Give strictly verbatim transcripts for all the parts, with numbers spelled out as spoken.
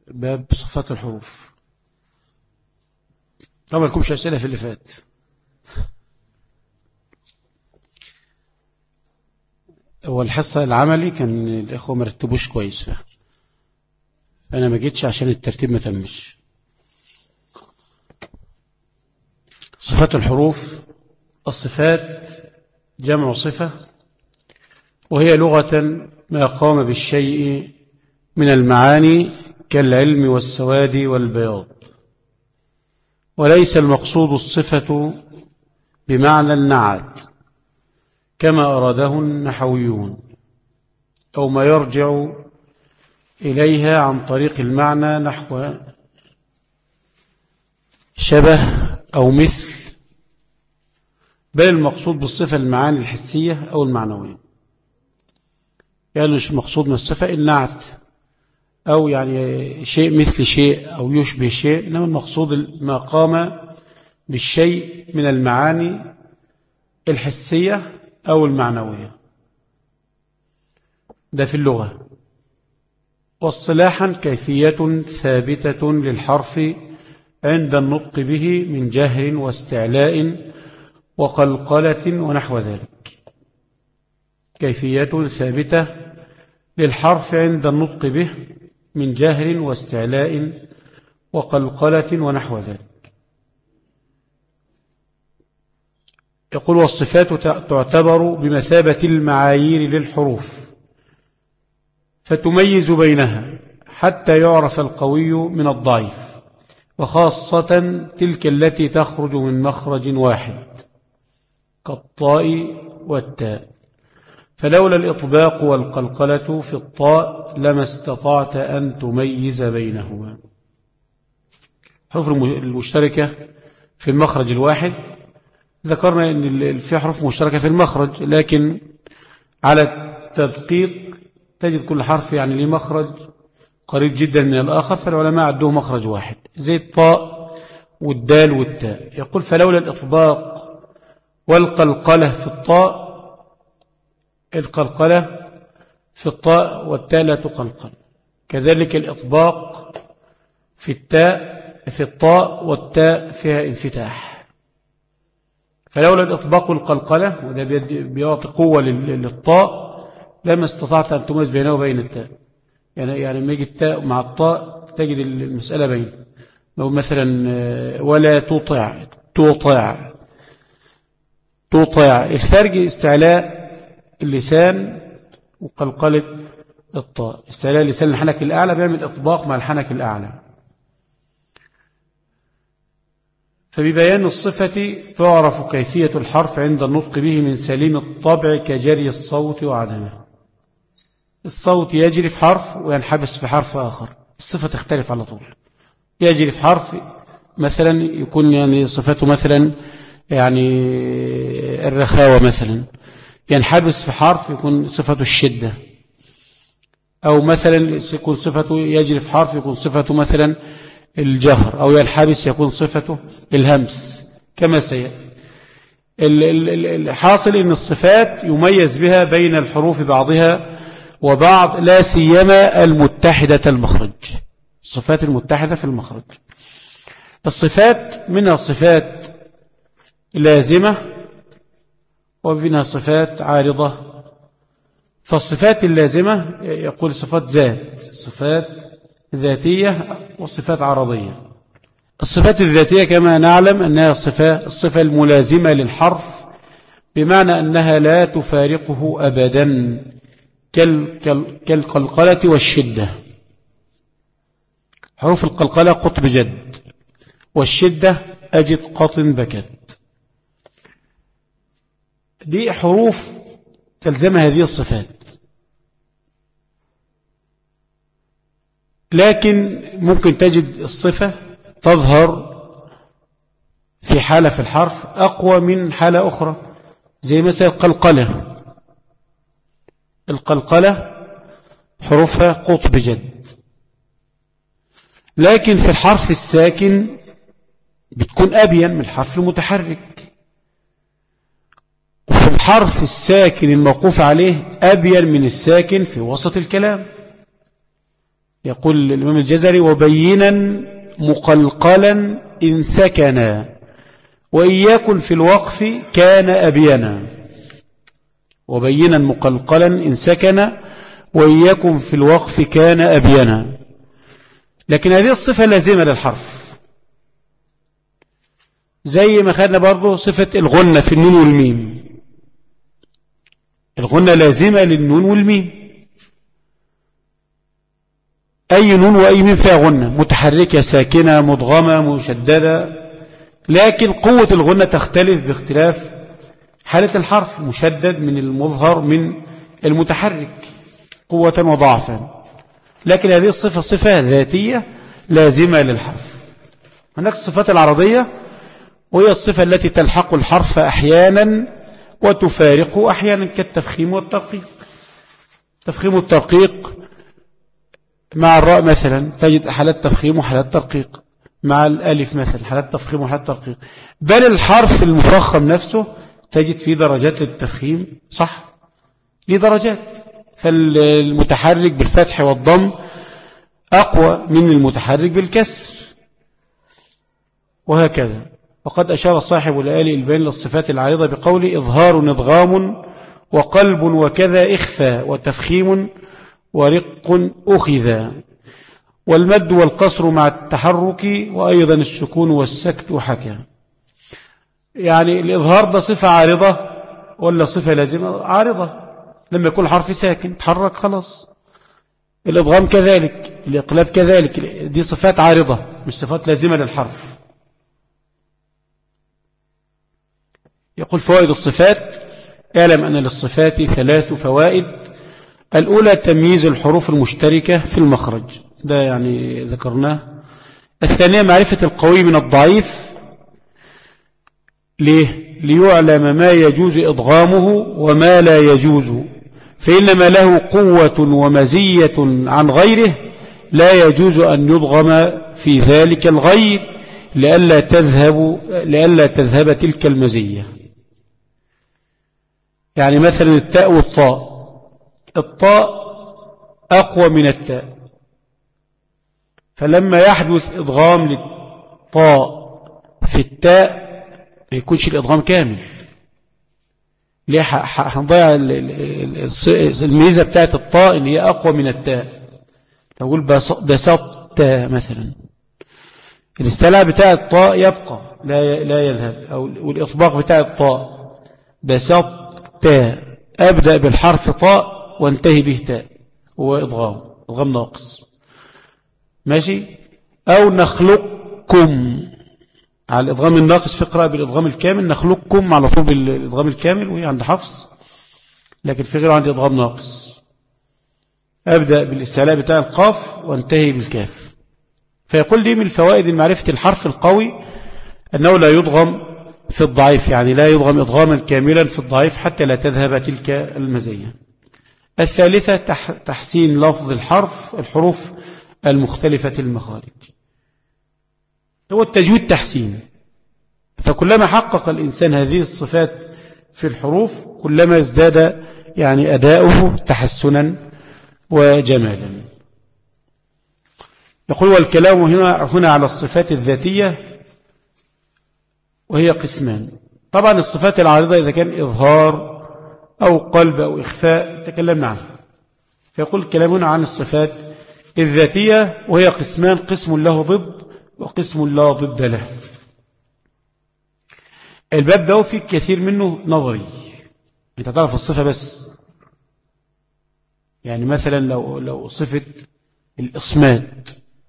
باب صفات الحروف. طبعا لكمش أسئلة في اللي فات. هو الحصة العملي كان الإخوة مرتبوش كويس فيها، أنا ما جيتش عشان الترتيب ما تمش. صفات الحروف. الصفات جمع صفة، وهي لغة ما قام بالشيء من المعاني كالعلم والسواد والبياض، وليس المقصود الصفة بمعنى النعت كما أراده النحويون، أو ما يرجع إليها عن طريق المعنى نحو شبه أو مثل، بل المقصود بالصفة المعاني الحسية أو المعنوية. يعني مش مقصود من الصفة النعت أو يعني شيء مثل شيء أو يشبه شيء، إنما المقصود ما قام بالشيء من المعاني الحسية أو المعنوية، ده في اللغة. واصطلاحا كيفية ثابتة للحرف عند النطق به من جهر واستعلاء وقلقلة ونحو ذلك. كيفية ثابتة للحرف عند النطق به من جهر واستعلاء وقلقلة ونحو ذلك. يقول والصفات تعتبر بمثابة المعايير للحروف، فتميز بينها حتى يعرف القوي من الضعيف، وخاصة تلك التي تخرج من مخرج واحد كالطاء والتاء، فلولا الإطباق والقلقلة في الطاء لما استطعت أن تميز بينهما. حروف المشتركة في المخرج الواحد، ذكرنا أن في حروف مشتركة في المخرج، لكن على التدقيق تجد كل حرف يعني ليه مخرج قريب جدا من الآخر، فالعلماء عدوه مخرج واحد زي الطاء والدال والتاء. يقول فلولا الإطباق والقلقلة في الطاء، القلقلة في الطاء والتاء لا تقلقل، كذلك الإطباق في التاء في الطاء والتاء فيها انفتاح. فلولا الإطباق والقلقلة، وده بيعطي قوة للطاء، لما استطعت أن تميز بينه وبين التاء. يعني يعني لما يجي التاء مع الطاء تجد المسألة بين، لو مثلا ولا تطع تطع تطع، الفرق استعلاء اللسان وقلقلة الطاء. استعلاء اللسان الحنك الأعلى بيعمل إطباق مع الحنك الأعلى. فببيان الصفة تعرف كيفية الحرف عند النطق به من سليم الطبع كجري الصوت وعدمه. الصوت يجري في حرف وينحبس في حرف آخر، الصفة تختلف على طول. يجري في حرف مثلا يكون يعني صفته مثلا يعني الرخاوة مثلا، ينحبس في حرف يكون صفته الشدة، أو مثلا يكون صفته يجري في حرف يكون صفته مثلا الجهر، أو ينحبس يكون صفته الهمس كما سيأتي. الحاصل إن الصفات يميز بها بين الحروف بعضها وبعض، لا سيما المتحدة المخرج، الصفات المتحدة في المخرج. الصفات منها صفات لازمة ومنها صفات عارضة. فالصفات اللازمة يقول صفات ذات، صفات ذاتية وصفات عرضية. الصفات الذاتية كما نعلم أنها الصفة, الصفة الملازمة للحرف، بمعنى أنها لا تفارقه أبدا كالقلقلة والشدة. حروف القلقلة قطب جد، والشدة أجد قطن بكت. دي حروف تلزم هذه الصفات، لكن ممكن تجد الصفة تظهر في حالة في الحرف أقوى من حالة أخرى، زي مثلا القلقلة. القلقلة حروفها قطب جد، لكن في الحرف الساكن بتكون أبين من الحرف المتحرك، وفي الحرف الساكن الموقوف عليه أبين من الساكن في وسط الكلام. يقول الإمام الجزري: وبينا مقلقلا إن سكنا وإن يكن في الوقف كان أبينا. وبينا مقلقلا إن سكن وإن يكن في الوقف كان أبينا. لكن هذه الصفة لازمة للحرف، زي ما خدنا برضو صفة الغنة في النون والميم. الغنة لازمة للنون والميم، أي نون وأي ميم فيها غنة، متحركة ساكنة مضغمة مشددة. لكن قوة الغنة تختلف باختلاف حالة الحرف، مشدد من المظهر من المتحرك قوة وضعفا. لكن هذه الصفة صفة ذاتية لازمة للحرف. هناك الصفات العرضية، وهي الصفة التي تلحق الحرف أحيانا وتفارقه أحيانا، كالتفخيم والترقيق. تفخيم والترقيق مع الراء مثلا تجد حالات تفخيم وحالات ترقيق، مع الألف مثلا حالات تفخيم وحالات ترقيق. بل الحرف المفخم نفسه تجد فيه درجات للتفخيم، صح، ليه درجات. فالمتحرك بالفتح والضم أقوى من المتحرك بالكسر، وهكذا. وقد أشار صاحب الآلي البين للصفات العارضة بقول: إظهار نضغام وقلب وكذا إخفى وتفخيم ورق أخذا، والمد والقصر مع التحرك، وأيضا السكون والسكت حكى. يعني الإظهار ده صفة عارضة ولا صفة لازمة؟ عارضة، لما يكون حرف ساكن تحرك خلاص. الإضغام كذلك، الإقلاب كذلك، دي صفات عارضة مش صفات لازمة للحرف. يقول: فوائد الصفات: اعلم أن للصفات ثلاث فوائد. الأولى تمييز الحروف المشتركة في المخرج، ده يعني ذكرناه. الثانية معرفة القوي من الضعيف. ليه؟ ليعلم ما يجوز إضغامه وما لا يجوز، فإنما له قوة ومزية عن غيره لا يجوز أن يضغم في ذلك الغير لئلا تذهب, لئلا تذهب تلك المزية. يعني مثلا التاء والطاء، الطاء أقوى من التاء، فلما يحدث إضغام للطاء في التاء ما يكونش الإضغام كامل. ليه؟ هنضيع الميزة بتاعت الطاء إن هي أقوى من التاء. نقول بسطت مثلا، الاستلاء بتاع الطاء يبقى لا لا يذهب، أو والإطباق بتاع الطاء بسطت، أبدأ بالحرف طاء وانتهي به تاء، هو إضغام، إضغام ناقص، ماشي. أو نخلقكم على الإضغام الناقص في قراءة بالإضغام الكامل، نخلقكم على طول بالإضغام الكامل وهي عند حفص، لكن في غيره عندي إضغام ناقص، أبدأ بالاستعلاء بتاع القاف وانتهي بالكاف. فيقول لي من الفوائد معرفة الحرف القوي أنه لا يضغم في الضعيف، يعني لا يضغم إضغاما كاملا في الضعيف حتى لا تذهب تلك المزية. الثالثة تحسين لفظ الحرف الحروف المختلفة المخارج، هو التجويد تحسين. فكلما حقق الإنسان هذه الصفات في الحروف كلما ازداد يعني أداؤه تحسنا وجمالا. يقول: والكلام هنا, هنا على الصفات الذاتية، وهي قسمان. طبعا الصفات العارضة إذا كان إظهار أو قلب أو إخفاء تكلمنا عنها. فيقول كلامنا عن الصفات الذاتية، وهي قسمان: قسم له ضد وقسم لا ضد له. الباب ده فيه كثير منه نظري، انت تعرف الصفة بس. يعني مثلا لو لو صفة الإصمات،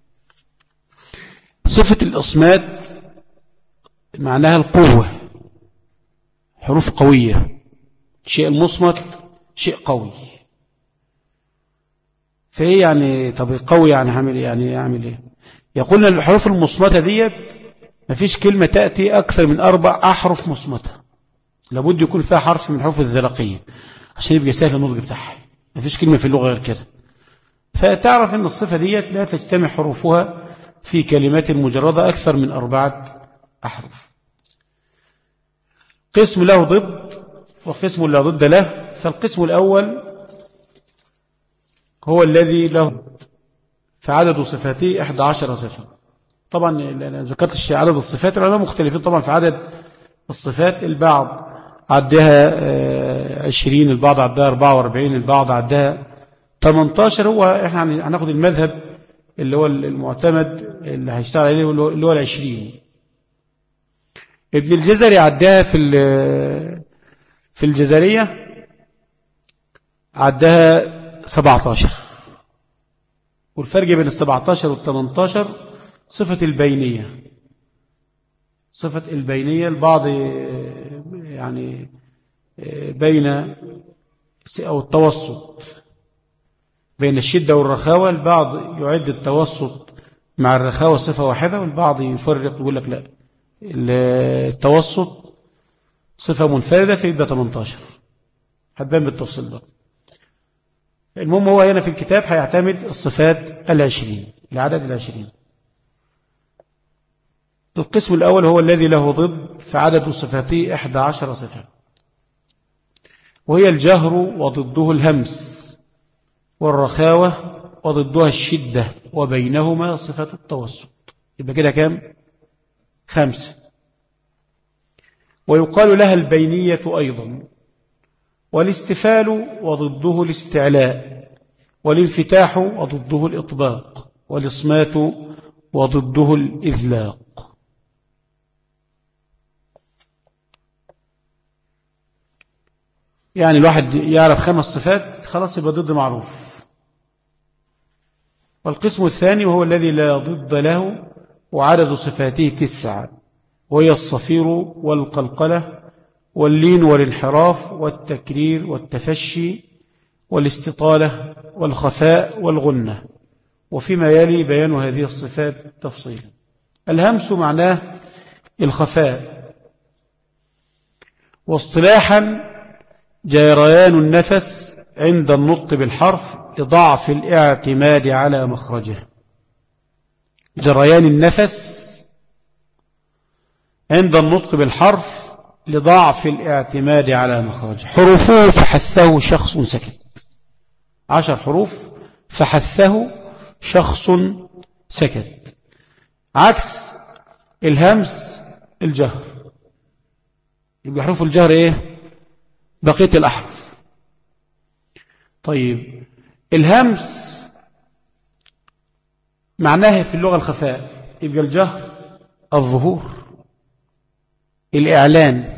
صفة الإصمات معناها القوة، حروف قوية، شيء المصمت شيء قوي. فايه يعني؟ طب قوي يعني عامل يعني يعمل ايه؟ يقولنا الحروف المصمتة ديت مفيش كلمة تأتي أكثر من أربع أحرف مصمتة، لابد يكون فيها حرف من حروف الذرقية عشان يبقى سهل النطق بتاعها. مفيش كلمة في اللغة غير كده. فتعرف أن الصفة ديت لا تجتمع حروفها في كلمات مجردة أكثر من أربعة أحرف. قسم له ضد وقسم لا ضد له. فالقسم الأول هو الذي له، فعدد صفاته إحدى عشر صفة. طبعا أنا ذكرت عدد الصفات، العلماء مختلفين طبعا في عدد الصفات. البعض عدها عشرين، البعض عدها أربعة وأربعين، البعض عدها ثمانية عشر. هو احنا هناخد المذهب اللي هو المعتمد اللي هيشتغل عليه اللي هو العشرين. ابن الجزري عدها في في الجزرية عدها سبعة عشر. والفرق بين السبعة عشر والثمانية عشر صفة البينية. صفة البينية البعض يعني بين أو التوسط بين الشدة والرخاوة. البعض يعد التوسط مع الرخاوة صفة واحدة، والبعض يفرق يقول لك لا، التوسط صفة منفردة فيبقى ثمانية عشر. هتبان بالتفصيل ده. المهم هو هنا في الكتاب هيعتمد الصفات العشرين، العدد العشرين. القسم الأول هو الذي له ضد، فعدد صفاته إحدى عشر صفة، وهي الجهر وضده الهمس، والرخاوة وضدها الشدة، وبينهما صفة التوسط. يبقى كده كام؟ خمسة. ويقال لها البينية أيضا، والاستفال وضده الاستعلاء، والانفتاح وضده الإطباق، والإصمات وضده الإذلاق. يعني الواحد يعرف خمس صفات خلاص يبقى ضد معروف. والقسم الثاني وهو الذي لا ضد له، وعدد صفاته تسعة، وهي الصفير والقلقلة واللين والانحراف والتكرير والتفشي والاستطالة والخفاء والغنة. وفيما يلي بيان هذه الصفات تفصيلا. الهمس معناه الخفاء، واصطلاحا جريان النفس عند النطق بالحرف لضعف الاعتماد على مخرجه. جريان النفس عند النطق بالحرف لضعف الاعتماد على مخرجه. حروفه فحثه شخص سكت. عشر حروف فحثه شخص سكت. عكس الهمس الجهر. يبقى حروف الجهر ايه؟ بقية الأحرف. طيب الهمس معناه في اللغة الخفاء، يبقى الجهر الظهور الإعلان.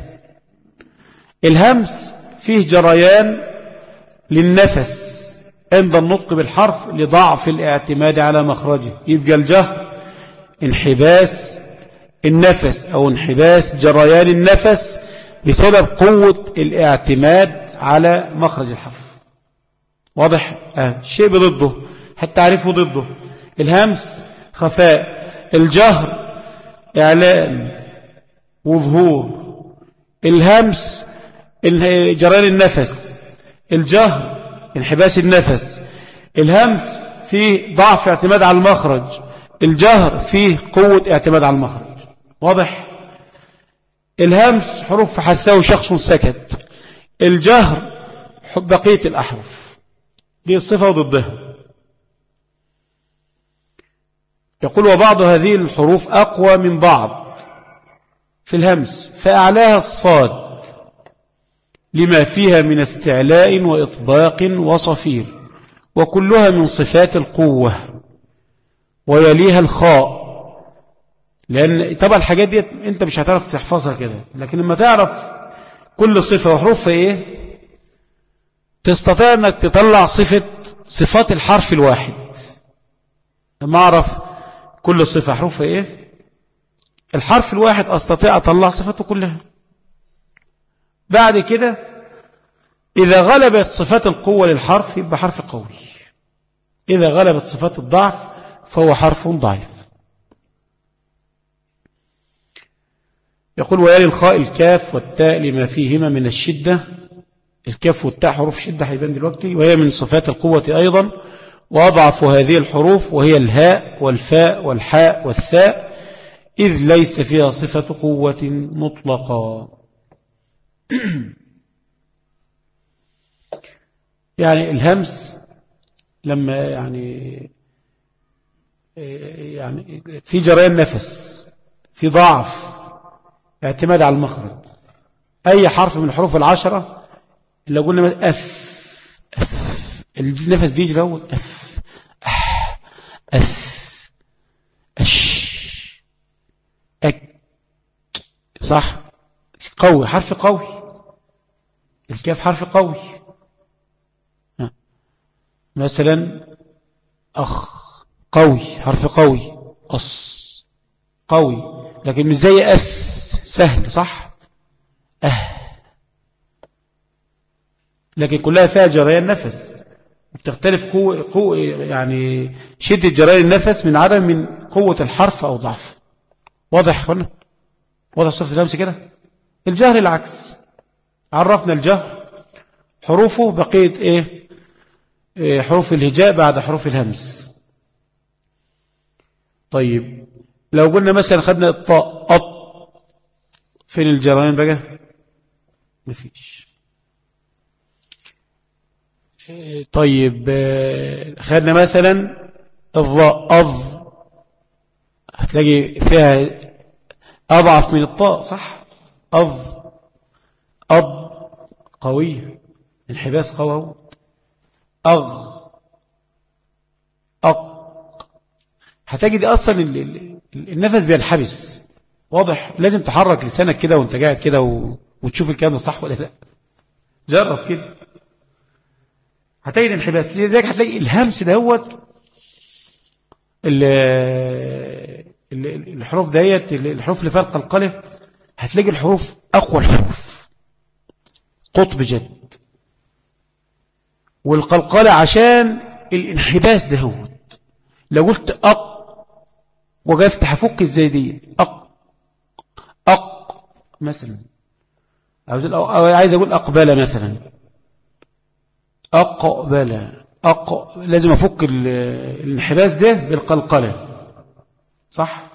الهمس فيه جريان للنفس عند النطق بالحرف لضعف الاعتماد على مخرجه، يبقى الجهر انحباس النفس أو انحباس جريان النفس بسبب قوة الاعتماد على مخرج الحرف. واضح؟ آه. شيء بضده حتى تعرفه ضده. الهمس خفاء، الجهر إعلان وظهور. الهمس جريان النفس، الجهر انحباس النفس. الهمس فيه ضعف اعتماد على المخرج، الجهر فيه قوة اعتماد على المخرج. واضح؟ الهمس حروف حثه شخص سكت، الجهر بقية الأحرف. دي الصفة وضدها. يقول وبعض هذه الحروف أقوى من بعض في الهمس، فأعلاها الصاد لما فيها من استعلاء وإطباق وصفير، وكلها من صفات القوة. ويليها الخاء، لأن طبعا الحاجات دي أنت مش هتعرف تحفظها كده، لكن لما تعرف كل صفة وحروفها إيه تستطيع أنك تطلع صفة صفات الحرف الواحد. لما أعرف كل صفة حروفها إيه الحرف الواحد أستطيع أطلع صفاته كلها. بعد كده إذا غلبت صفات القوة للحرف يبقى حرف قوي، إذا غلبت صفات الضعف فهو حرف ضعيف. يقول ويلي الخاء الكاف والتاء لما فيهما من الشدة. الكاف والتاء حروف شدة هيبان دلوقتي، وهي من صفات القوة أيضا. وأضعف هذه الحروف وهي الهاء والفاء والحاء والثاء، إذ ليس فيها صفة قوة مطلقة. يعني الهمس لما يعني يعني في جريان نفس، في ضعف، اعتماد على المخرج. أي حرف من الحروف العشرة اللي قلنا أف أف النفس بيجي الأول أف أح أف أش أك، صح؟ قوي، حرف قوي. الكاف حرف قوي. مثلا أخ، قوي، حرف قوي. أص، قوي، لكن مش زي أس، سهل، صح؟ أه، لكن كلها فيها جريان نفس، بتختلف قوة, قوة يعني شدة جريان النفس من عدم من قوة الحرف أو ضعف. واضح هنا؟ واضح صفة الهمس كده؟ الجهر العكس. عرفنا الجهر حروفه بقية إيه؟ إيه حروف الهجاء بعد حروف الهمس. طيب لو قلنا مثلا خدنا الطاء أط، فين الجريان بقى؟ مفيش. طيب خدنا مثلا الضاء أض، هتلاقي فيها أضعف من الطاء، صح؟ أض، أض، قوية، انحباس قوي. أغ، أق، هتجد أصلا النفس بينحبس. واضح؟ لازم تحرك لسانك كده وانت قاعد كده و... وتشوف الكلام ده صح ولا لا. جرب كده هتجد انحباس. لذلك هتلاقي الهمس دهوت الحروف ديت، الحروف اللي فيها القلقلة، هتلاقي الحروف أقوى الحروف، قطب جد. والقلقلة عشان الانحباس دهوت. لو قلت أق وقفت هفك ازاي دي؟ أق، أق مثلا، عايز أقول أقبل مثلا، أقبل، أق، لازم أفك الانحباس ده بالقلقلة، صح؟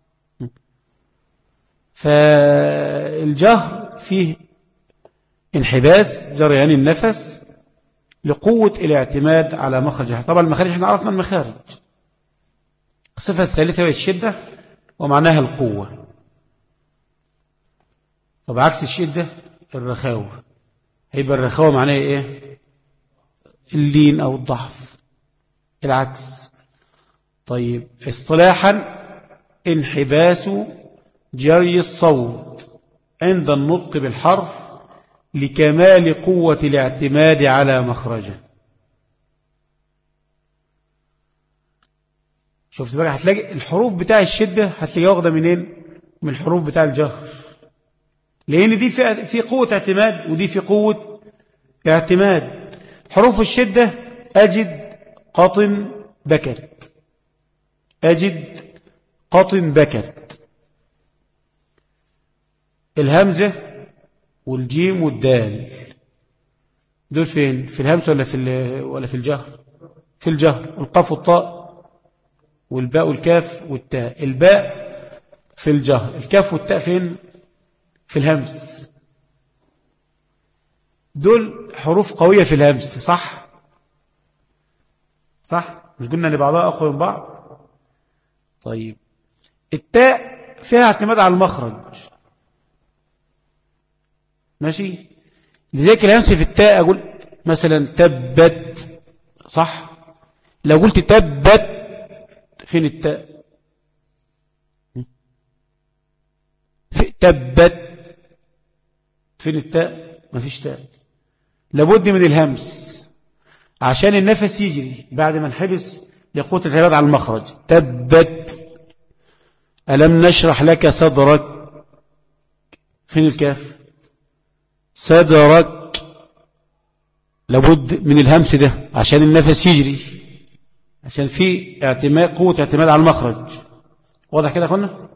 فالجهر فيه انحباس جريان النفس لقوة الاعتماد على مخرج. طبعا المخارج احنا عرفنا المخارج. الصفة الثالثة هي الشدة ومعناها القوة. طب عكس الشدة الرخاوة، هيبقى الرخاوة معناها ايه؟ اللين او الضعف، العكس. طيب اصطلاحا انحباس جري الصوت عند النطق بالحرف لكمال قوة الاعتماد على مخرجه. شفت بقى؟ هتلاقي الحروف بتاع الشدة هتلاقيها واخدة منين؟ من الحروف بتاع الجهر، لأن دي في في قوة اعتماد ودي في قوة اعتماد. حروف الشدة أجد، قطن، بكت، أجد، قطن، بكت. الهمزة والجيم والدال دول فين؟ في الهمزة ولا في ولا في الجهر؟ في الجهر. القاف والطاء والباء والكاف والتاء. الباء في الجهر، الكاف والتاء فين؟ في الهمس. دول حروف قوية في الهمس، صح؟ صح؟ مش قلنا ان بعضها أقوى من بعض؟ طيب التاء فيها اعتماد على المخرج، ماشي؟ لذلك الهمس في التاء أقول مثلا تبت، صح؟ لو قلت تبت فين التاء؟ في تبت فين التاء؟ ما فيش تاء. لابد من الهمس عشان النفس يجري بعد ما انحبس لقوة الاعتماد على المخرج. تبت، ألم نشرح لك صدرك، فين الكاف؟ صدرك. لابد من الهمس ده عشان النفس يجري، عشان في اعتماد، قوة اعتماد على المخرج. واضح كده يا اخوانا؟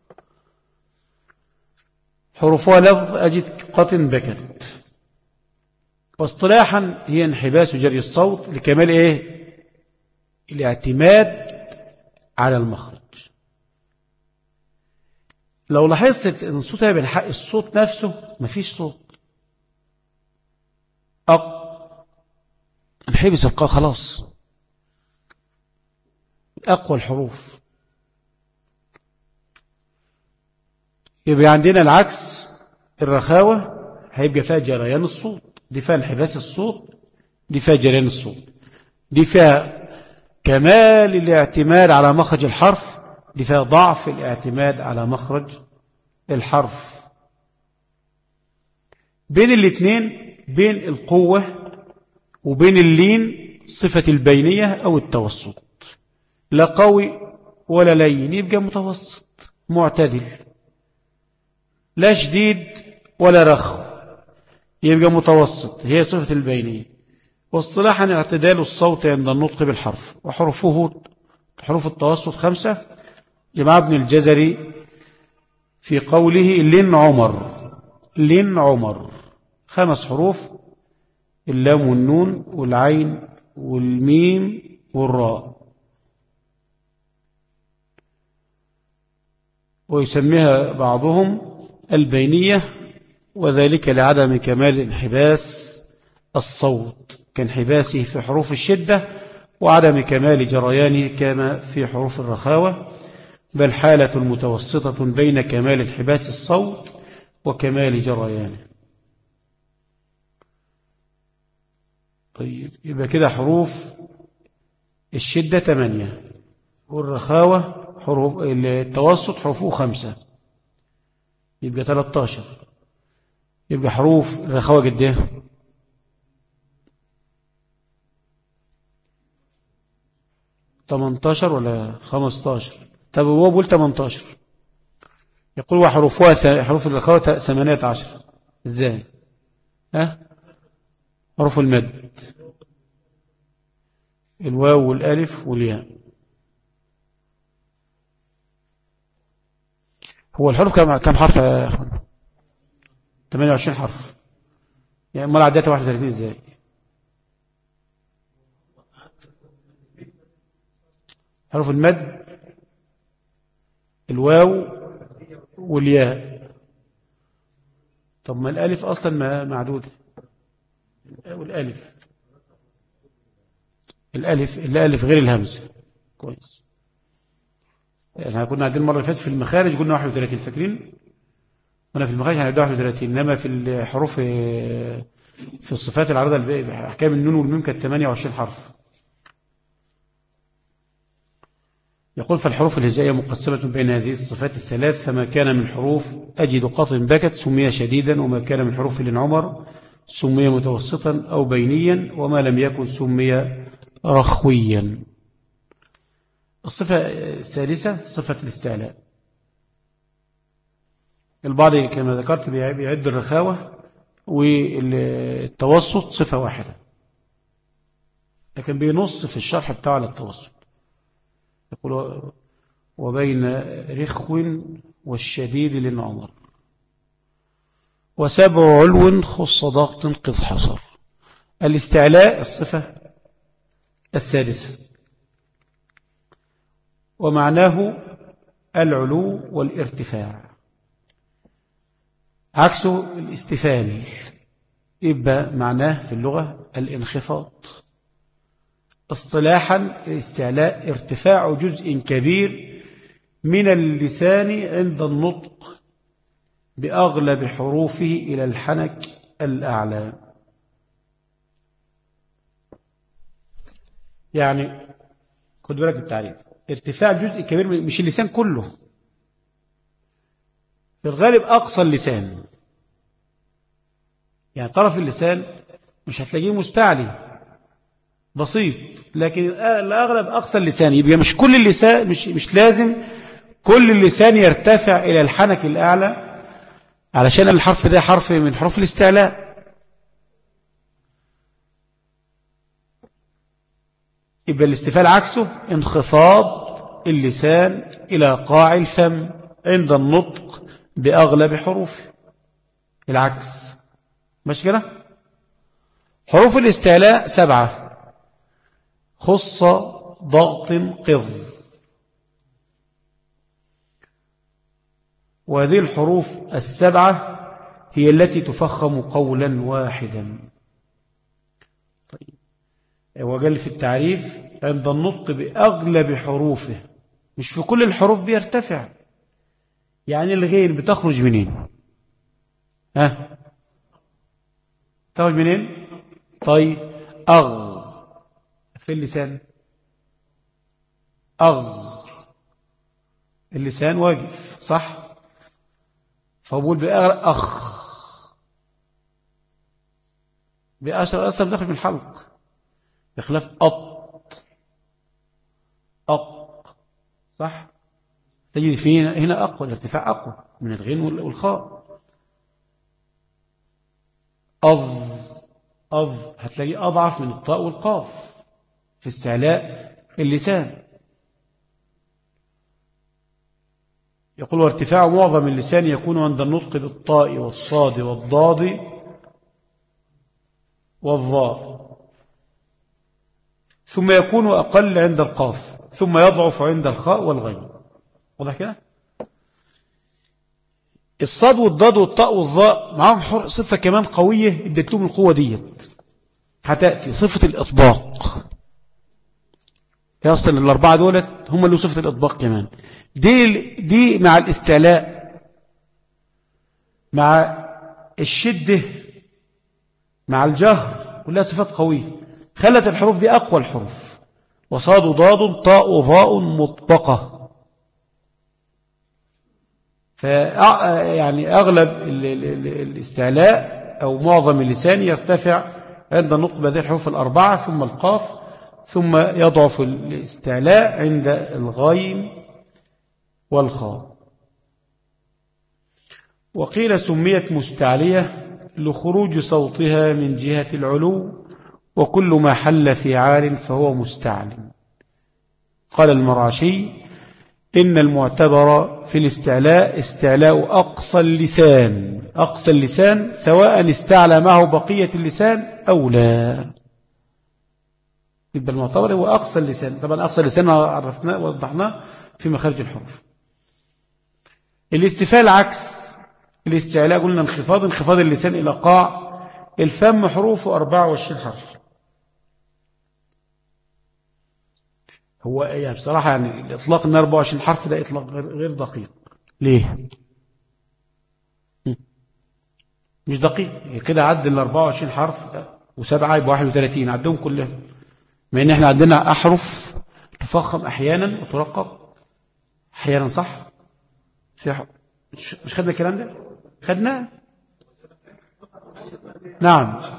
حروفها لفظ أجد، قطن، بكت. واصطلاحا هي انحباس جري الصوت لكمال ايه؟ الاعتماد على المخرج. لو لاحظت ان الصوت هي بالحق الصوت نفسه مفيش صوت. أق، انحبس القاء خلاص. أقوى الحروف. يبقى عندنا العكس، الرخاوة هيبقى فيها جريان الصوت، دي فيها انحباس الصوت، دي فيها جريان الصوت، دي فيها كمال الاعتماد على مخرج الحرف، دي فيها ضعف الاعتماد على مخرج الحرف. بين الاثنين، بين القوة وبين اللين، صفة البينية أو التوسط، لا قوي ولا لين، يبقى متوسط معتدل، لا شديد ولا رخو، يبقى متوسط، هي صفة البينية. واصطلاحا اعتدال الصوت عند النطق بالحرف، وحروفه حروف التوسط خمسة. جمع ابن الجزري في قوله لن عمر، لن عمر خمس حروف، اللام والنون والعين والميم والراء، ويسميها بعضهم البينية، وذلك لعدم كمال انحباس الصوت كانحباسه في حروف الشدة، وعدم كمال جريانه كما في حروف الرخاوة، بل حالة متوسطة بين كمال انحباس الصوت وكمال جريانه. طيب، يبقى كده حروف الشدة ثمانية، والرخاوة حروف التوسط حروفه خمسة، يبقى ثلاثة عشر. يبقى حروف الرخاوة قد ايه؟ ثمانية عشر ولا خمسة عشر؟ طب هو بيقول ثمانية عشر، يقول وحروفها حروف الرخاوة ثمانية عشر، ازاي؟ ها؟ حروف المد، الواو والالف والياء. هو الحروف كم كم حرف يا اخوان؟ ثمانية وعشرين حرف، يعني امال عدتها واحد وثلاثين ازاي؟ حروف المد الواو والياء. طب ما الالف اصلا معدوده، والالف الالف الالف غير الهمزه. كويس، احنا كنا عندنا المره اللي فاتت في المخارج قلنا واحد وثلاثين، فاكرين؟ وانا في المخارج هنبدا واحد وثلاثين، انما في الحروف في الصفات العارضه احكام النون والميم كانت ثمانية وعشرين حرف. يقول فالحروف الهجائية مقسمة بين هذه الصفات الثلاث، فما كان من حروف أجد قط بكت سمي شديدا، وما كان من حروف للعمر سمي متوسطا أو بينيا، وما لم يكن سمي رخويا. الصفة الثالثة صفة الاستعلاء. البعض كما ذكرت بيعد الرخاوة والتوسط صفة واحدة، لكن بينص في الشرح بتاعه على التوسط، يقول وبين رخو والشديد للعمر، وسبع علو خص ضغط قد حصر. الاستعلاء الصفة السادسة، ومعناه العلو والارتفاع، عكسه الاستفال، يبقى معناه في اللغة الانخفاض. اصطلاحا الاستعلاء ارتفاع جزء كبير من اللسان عند النطق بأغلب حروفه إلى الحنك الأعلى. يعني خد بالك التعريف، ارتفاع جزء كبير مش اللسان كله، في الغالب أقصى اللسان، يعني طرف اللسان مش هتلاقيه مستعلي بسيط، لكن الأغلب أقصى اللسان، يبقى مش كل اللسان، مش, مش لازم كل اللسان يرتفع إلى الحنك الأعلى علشان الحرف ده حرف من حروف الاستعلاء. يبقى الاستفال عكسه انخفاض اللسان إلى قاع الفم عند النطق بأغلب حروفه، العكس. مش كده؟ حروف الاستعلاء سبعة، خص ضغط قض، وهذه الحروف السبعة هي التي تفخم قولا واحدا. طيب، وجل في التعريف عند النطق بأغلب حروفه، مش في كل الحروف بيرتفع. يعني الغين بتخرج منين؟ ها تخرج منين؟ طيب أغ في اللسان، أغ اللسان واقف صح، فبقول بأغلب أخ، بأشر أصلا بتخرج من الحلق، بخلاف أط أط صح، تجد فيه هنا أقوى، الارتفاع أقوى من الغين والخاء. أض أض هتلاقي أضعف من الطاء والقاف في استعلاء اللسان. يقول وارتفاع معظم اللسان يكون عند النطق بالطاء والصاد والضاد والظاء، ثم يكون أقل عند القاف، ثم يضعف عند الخاء والغين. واضح كده؟ الصاد والضاد والطاء والظاء معهم صفة كمان قوية ادت لهم القوة ديت، هتأتي صفة الإطباق. هي أصلا الأربعة دولت هم اللي صفة الإطباق كمان، دي, دي مع الاستعلاء مع الشدة مع الجهر كلها صفات قوية، خلت الحروف دي أقوى الحروف. وصاد ضاد طاء ظاء مطبقة. يعني أغلب الاستعلاء أو معظم اللسان يرتفع عند النطق بهذه الحروف الأربعة، ثم القاف، ثم يضعف الاستعلاء عند الغين والخاء. وقيل سميت مستعلية لخروج صوتها من جهة العلو، وكل ما حل في عال فهو مستعل. قال المرعشي إن المعتبر في الاستعلاء استعلاء أقصى اللسان، أقصى اللسان سواء استعلى معه بقية اللسان أو لا. يبقى المعتبر هو أقصى اللسان. طبعا أقصى اللسان عرفناه ووضحناه في مخارج الحروف. الاستفال عكس الاستعلاء، قلنا انخفاض انخفاض اللسان إلى قاع الفم، حروفه أربعة وعشرين حرف. هو يعني بصراحة يعني الإطلاق إن أربعة وعشرين حرف ده إطلاق غير دقيق. ليه؟ مش دقيق كده، عد ال أربعة وعشرين حرف وسبعة يبقى واحد وثلاثين، عدهم كلهم، مع إن إحنا عندنا أحرف تفخم أحيانا وترقق أحيانا صح؟ مش خدنا الكلام ده؟ خدناه. نعم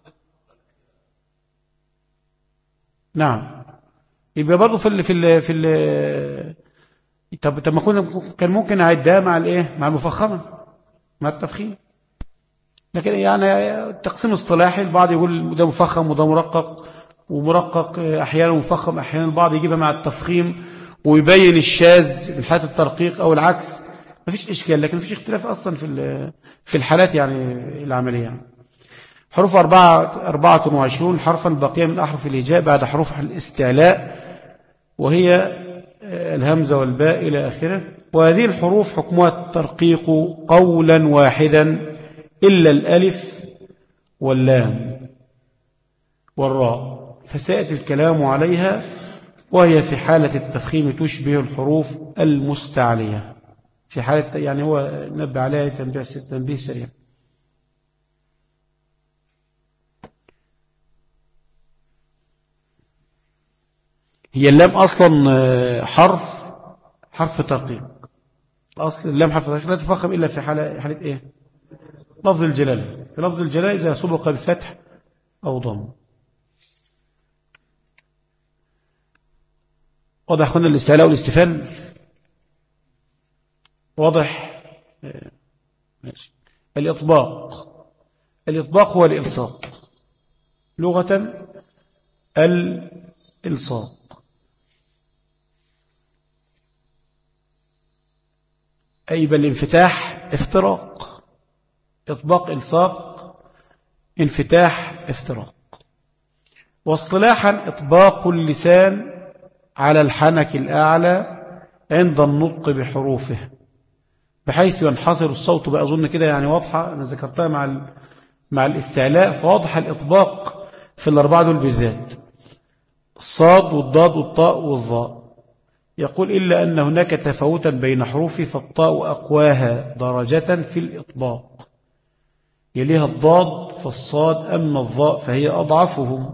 نعم. يبقى برضه في ال في ال في ال طب طب ما كنا كان ممكن اعدها مع الايه، مع المفخمه، مع التفخيم. لكن يعني تقسيم اصطلاحي، البعض يقول ده مفخم وده مرقق، ومرقق احيانا مفخم احيانا، البعض يجيبها مع التفخيم ويبين الشاذ من حالة الترقيق او العكس، ما فيش اشكال. لكن ما فيش اختلاف اصلا في في الحالات يعني العمليه يعني. حروف أربعة أربعة وعشرون حرفا بقية من أحرف الهجاء بعد حروف الاستعلاء، وهي الهمزة والباء إلى آخره. وهذه الحروف حكمها الترقيق قولا واحدا إلا الألف واللام والراء، فسيأتي الكلام عليها، وهي في حالة التفخيم تشبه الحروف المستعلية في حالة، يعني هو نبه عليها تنبيه, تنبيه سريع. هي اللام أصلا حرف حرف ترقيق، أصل اللام حرف ترقيق لا تفخم إلا في حالة, حالة إيه؟ لفظ الجلالة. في لفظ الجلالة إذا سبق بفتح أو ضم. واضح أخونا الاستعلاء والاستفال؟ واضح. ماشي. الإطباق، الإطباق هو الإلصاق، لغة الإلصاق. أي بالانفتاح افتراق، إطباق إلصاق انفتاح افتراق. واصطلاحا إطباق اللسان على الحنك الأعلى عند النطق بحروفه، بحيث ينحصر الصوت بقى. أظن كده يعني واضحة، أنا ذكرتها مع مع الاستعلاء، فواضح الإطباق في الأربعة دول بالذات. الصاد والضاد والطاء والظاء. يقول إلا أن هناك تفاوتا بين حروف، فالطاء أقواها درجة في الإطباق، يليها الضاد فالصاد، أما الظاء فهي أضعفهم.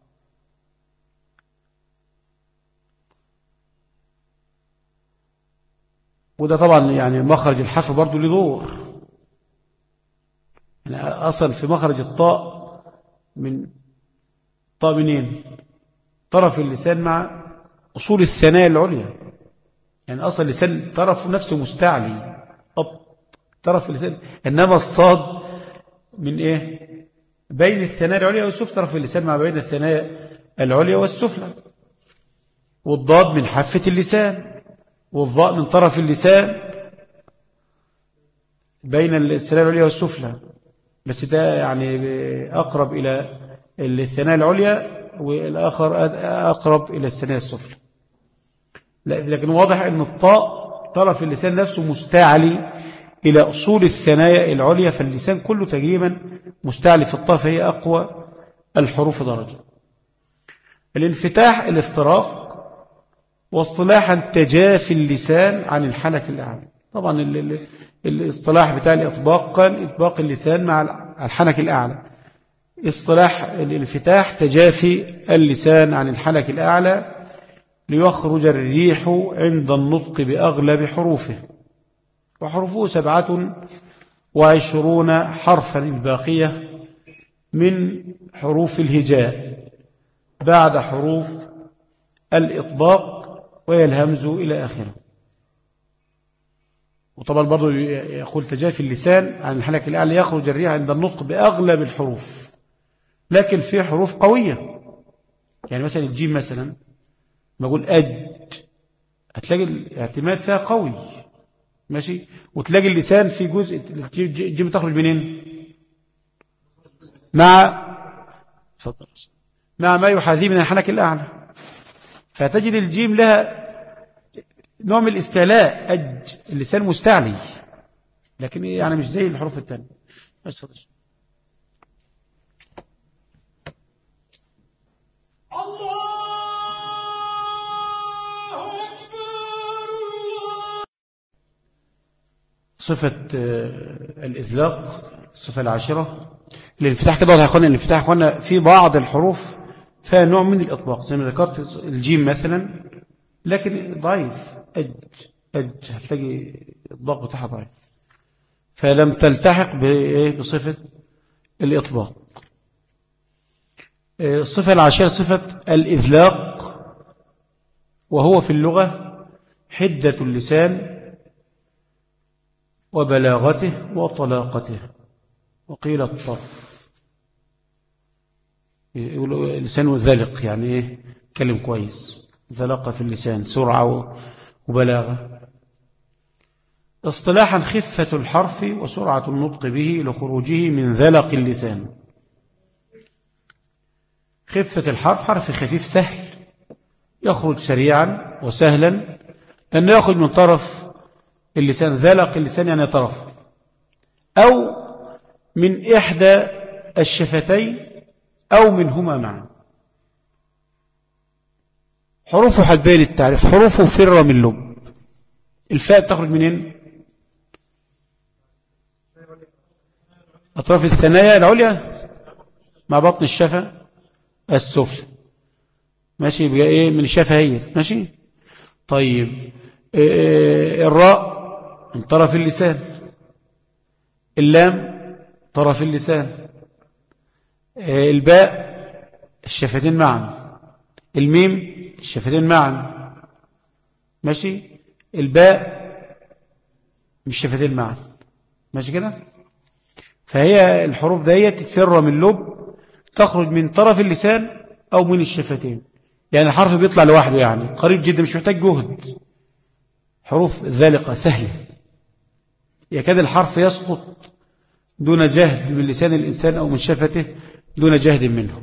وده طبعا يعني مخرج الحرف برضو له دور، يعني أصلا في مخرج الطاء من طاء منين؟ طرف اللسان مع أصول الثنايا العليا، يعني أصلا اللسان طرف نفسه مستعلي طرف اللسان، إنما الصاد من إيه؟ بين الثنايا العليا والسفلى، طرف اللسان مع بين الثنايا العليا والسفلى. والضاد من حافة اللسان، والظاء من طرف اللسان بين الثنايا العليا والسفلى، بس ده يعني أقرب إلى الثنايا العليا والآخر أقرب إلى الثنايا السفلى. لكن واضح أن الطاء طرف اللسان نفسه مستعلي إلى أصول الثنايا العليا، فاللسان كله تقريبا مستعلي في الطاء، فهي أقوى الحروف درجة. الانفتاح الافتراق، واصطلاحا تجافي اللسان عن الحنك الأعلى. طبعا ال ال الاصطلاح بتاع الإطباق قال إطباق اللسان مع الحنك الأعلى. اصطلاح الانفتاح تجافي اللسان عن الحنك الأعلى ليخرج الريح عند النطق بأغلب حروفه، وحروفه سبعة وعشرون حرفا الباقية من حروف الهجاء بعد حروف الإطباق، وهي الهمز إلى آخره. وطبعا برضو يقول تجافي اللسان عن الحنك الأعلى يخرج الريح عند النطق بأغلب الحروف، لكن في حروف قوية، يعني مثلا الجيم مثلا بقول أج، هتلاقي الاعتماد فيها قوي ماشي، وتلاقي اللسان في جزء الجيم تخرج منين؟ مع مع ما يحاذيه من الحنك الأعلى، فتجد الجيم لها نوع من الاستعلاء، أج اللسان مستعلي، لكن يعني مش زي الحروف الثانية. بس صفة الإذلاق، الصفة العاشرة الانفتاح. كده هيخلنا الانفتاح هنا في بعض الحروف فيها نوع من الإطباق، زي ما ذكرت الجيم مثلا، لكن ضعيف. أج أج هتلاقي الإطباق بتاعها ضعيف، فلم تلتحق بصفة الإطباق. الصفة العاشرة صفة الإذلاق، وهو في اللغة حدة اللسان وبلاغته وطلاقته، وقيل الطرف. يقولوا لسانه ذلق، يعني ايه؟ كلم كويس، ذلقة في اللسان، سرعة وبلاغة. اصطلاحا خفة الحرف وسرعة النطق به لخروجه من ذلق اللسان. خفة الحرف حرف خفيف سهل يخرج سريعا وسهلا، لأنه يخرج من طرف اللسان. ذلق اللسان يعني طرف، أو من إحدى الشفتين أو منهما معا. حروفه حدبين التعريف. حروفه فر من لب. الفاء تخرج منين؟ أطراف الثنايا العليا مع بطن الشفة السفلى، ماشي، يبقى إيه؟ من الشفة هي، ماشي. طيب إيه؟ الراء من طرف اللسان، اللام طرف اللسان، إيه؟ الباء الشفتين معا، الميم الشفتين معا، ماشي. الباء مش شفتين معا، ماشي كده. فهي الحروف ديت تتفر من لب، تخرج من طرف اللسان أو من الشفتين، يعني الحرف بيطلع لوحده، يعني قريب جدا، مش محتاج جهد. حروف ذالقة سهلة، يكاد الحرف يسقط دون جهد من لسان الإنسان أو من شفته، دون جهد منه.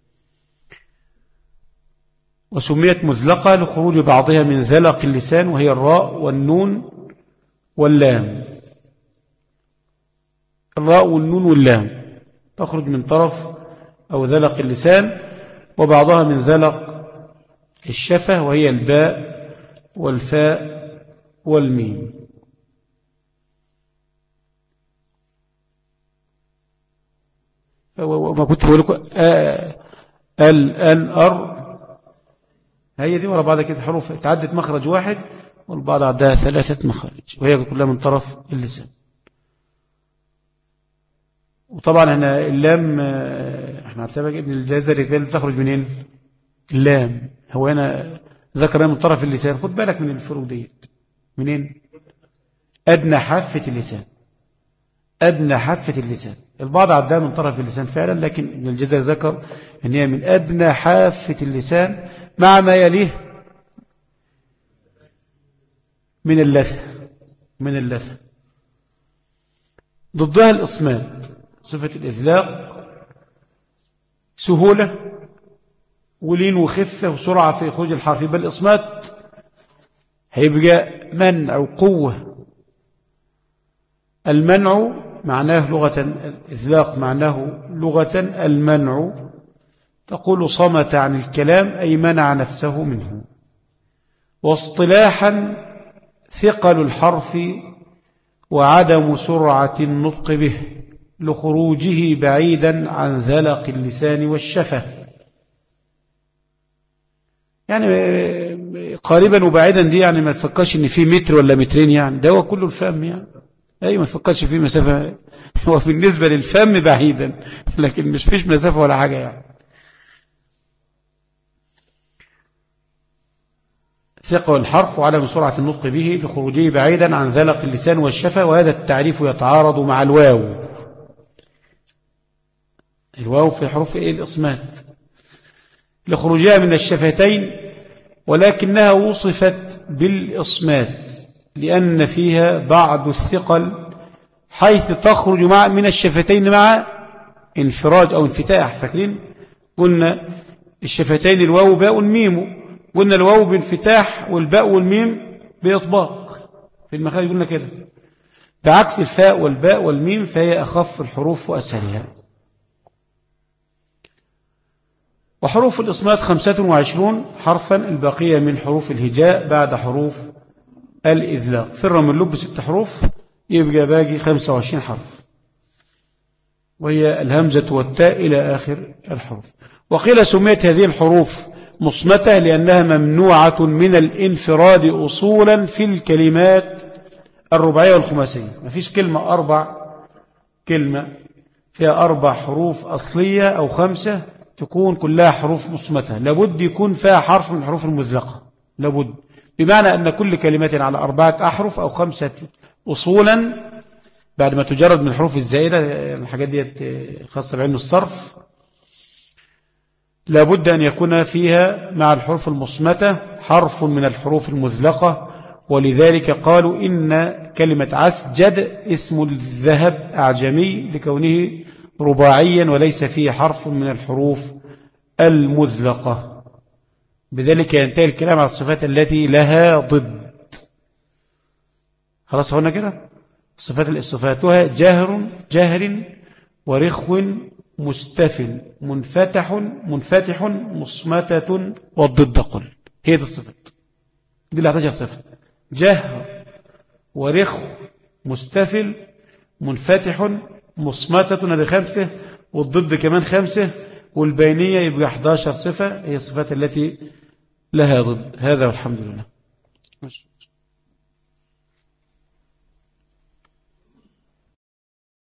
وسميت مذلقة لخروج بعضها من ذلق اللسان، وهي الراء والنون واللام. الراء والنون واللام تخرج من طرف أو ذلق اللسان، وبعضها من ذلق الشفة وهي الباء والفاء والميم. وما كنت بقول لكم ال ان ار، هي دي ورا بعض كده حروف تعدت مخرج واحد والبعض عدها ثلاثة مخارج، وهي كلها من طرف اللسان. وطبعا هنا اللام احنا هنعتبر ان الجزر اللي بتخرج منين؟ اللام. هو هنا ذكر من طرف اللسان، خد بالك من الفروق دي منين؟ ادنى حافة اللسان، ادنى حافة اللسان. البعض عدها من طرف اللسان فعلا، لكن ابن الجزري ذكر ان هي من ادنى حافة اللسان مع ما يليه من اللثة، من اللثة. ضدها الإصمات، صفة الإذلاق سهولة ولين وخفة وسرعة في خروج الحرف. بل الإصمات هيبقى منع وقوة. المنع معناه لغة، الإذلاق معناه لغة المنع، تقول صمت عن الكلام أي منع نفسه منه. واصطلاحا ثقل الحرف وعدم سرعة النطق به لخروجه بعيدا عن ذلق اللسان والشفة. يعني قريبا وبعيدا دي يعني ما تفكرش ان في متر ولا مترين، يعني ده هو كله الفم. يعني اي ما تفكرش في مسافة، هو بالنسبة للفم بعيدا لكن مش فيش مسافة ولا حاجة. يعني ثقل الحرف وعدم سرعة النطق به لخروجه بعيدا عن ذلق اللسان والشفة. وهذا التعريف يتعارض مع الواو. الواو في حروف ايه؟ الإصمات، لخروجها من الشفتين، ولكنها وصفت بالإصمات لأن فيها بعض الثقل حيث تخرج مع من الشفتين مع انفراج أو انفتاح. فاكرين قلنا الشفتين الواو باء ميم، قلنا الواو بانفتاح والباء والميم بإطباق في المخارج، قلنا كده. بعكس الفاء والباء والميم فهي أخف الحروف وأسهلها. وحروف الإصمات خمسة وعشرون حرفا، البقية من حروف الهجاء بعد حروف الإذلاق. فر من لب ست حروف، يبقى باقي خمسة وعشرين حرف، وهي الهمزة والتاء إلى آخر الحروف. وقيل سميت هذه الحروف مصمتة لأنها ممنوعة من الانفراد أصولا في الكلمات الرباعية والخماسية. ما فيش كلمة أربع كلمة فيها أربع حروف أصلية أو خمسة تكون كلها حروف مصمتة، لابد يكون فيها حرف من الحروف المذلقة، لابد. بمعنى أن كل كلمة على أربعة أحرف أو خمسة أصولا بعد ما تجرد من الحروف الزائدة، الحاجات دي خاصة بعلم الصرف، لابد أن يكون فيها مع الحروف المصمتة حرف من الحروف المذلقة. ولذلك قالوا إن كلمة عسجد اسم الذهب أعجمي لكونه رباعيا وليس فيه حرف من الحروف المذلقة. بذلك ينتهي الكلام على الصفات التي لها ضد. خلاص هنا كده الصفات الصفاتها جهر جهر ورخو مستفل منفتح منفتح مصمتة والضد قل. هي دي الصفات دي اللي هتجي الصفة: جهر ورخو مستفل منفتح مصمتة، هذه خمسة، والضد كمان خمسة، والبينية يبقى أحد عشر صفة هي الصفات التي لها ضد. هذا والحمد لله.